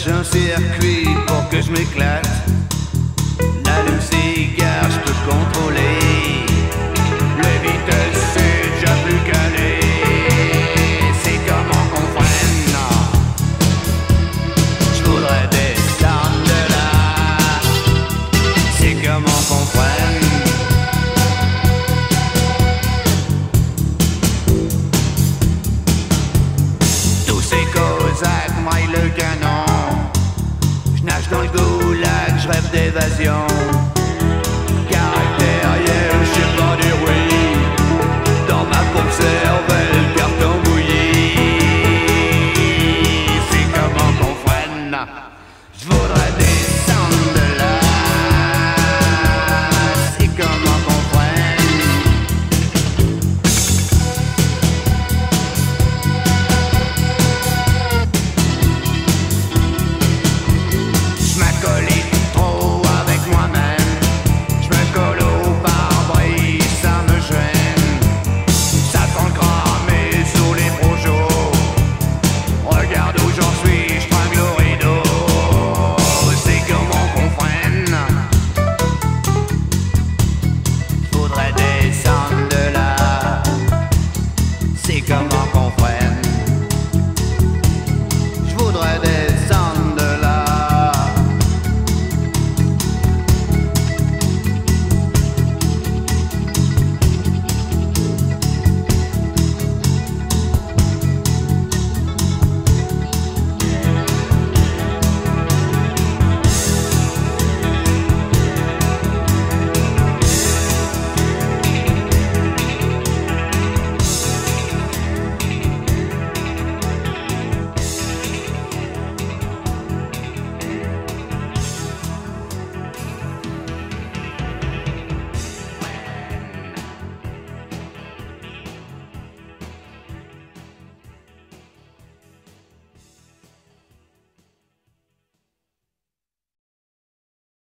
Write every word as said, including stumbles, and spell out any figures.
J'ai un circuit pour que je m'éclate. L'allume-cigare, je peux contrôler. Le vitesse, c'est déjà plus calé. C'est comment qu'on freine, non. Je voudrais descendre de là. C'est comment qu'on freine. Tous ces Cosaques maillent le canon. Je nage dans le goulag, je rêve d'évasion.